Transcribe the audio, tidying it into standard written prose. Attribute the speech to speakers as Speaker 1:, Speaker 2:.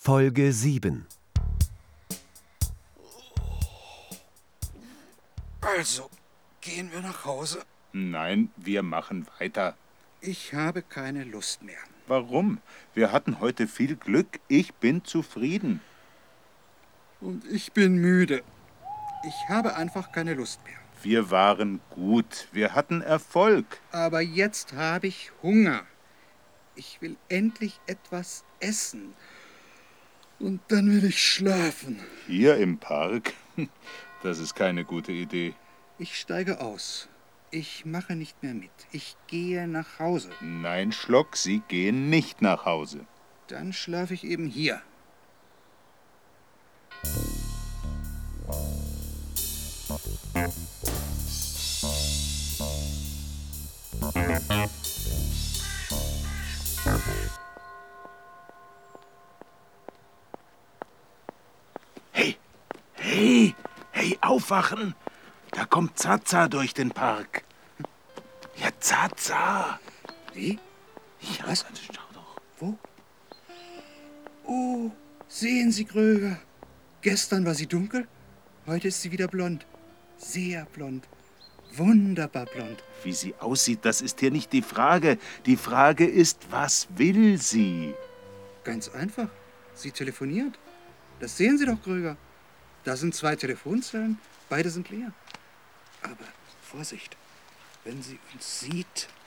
Speaker 1: Folge 7.
Speaker 2: Also, gehen wir nach Hause?
Speaker 3: Nein, wir machen weiter.
Speaker 2: Ich habe keine Lust mehr.
Speaker 3: Warum? Wir hatten heute viel Glück. Ich bin zufrieden.
Speaker 2: Und ich bin müde. Ich habe einfach keine Lust mehr.
Speaker 3: Wir waren gut. Wir hatten Erfolg.
Speaker 2: Aber jetzt habe ich Hunger. Ich will endlich etwas essen. Und dann will ich schlafen.
Speaker 3: Hier im Park? Das ist keine gute Idee.
Speaker 2: Ich steige aus. Ich mache nicht mehr mit. Ich gehe nach Hause.
Speaker 3: Nein, Schlock, Sie gehen nicht nach Hause.
Speaker 2: Dann schlafe ich eben hier.
Speaker 3: Hey, aufwachen! Da kommt Zaza durch den Park. Ja, Zaza!
Speaker 2: Wie?
Speaker 3: Ja,
Speaker 2: Was?
Speaker 3: Schau doch.
Speaker 2: Wo? Oh, sehen Sie, Kröger. Gestern war sie dunkel, heute ist sie wieder blond. Sehr blond. Wunderbar blond.
Speaker 3: Wie sie aussieht, das ist hier nicht die Frage. Die Frage ist, was will sie?
Speaker 2: Ganz einfach. Sie telefoniert. Das sehen Sie doch, Kröger. Da sind 2 Telefonzellen, beide sind leer. Aber Vorsicht, wenn sie uns sieht.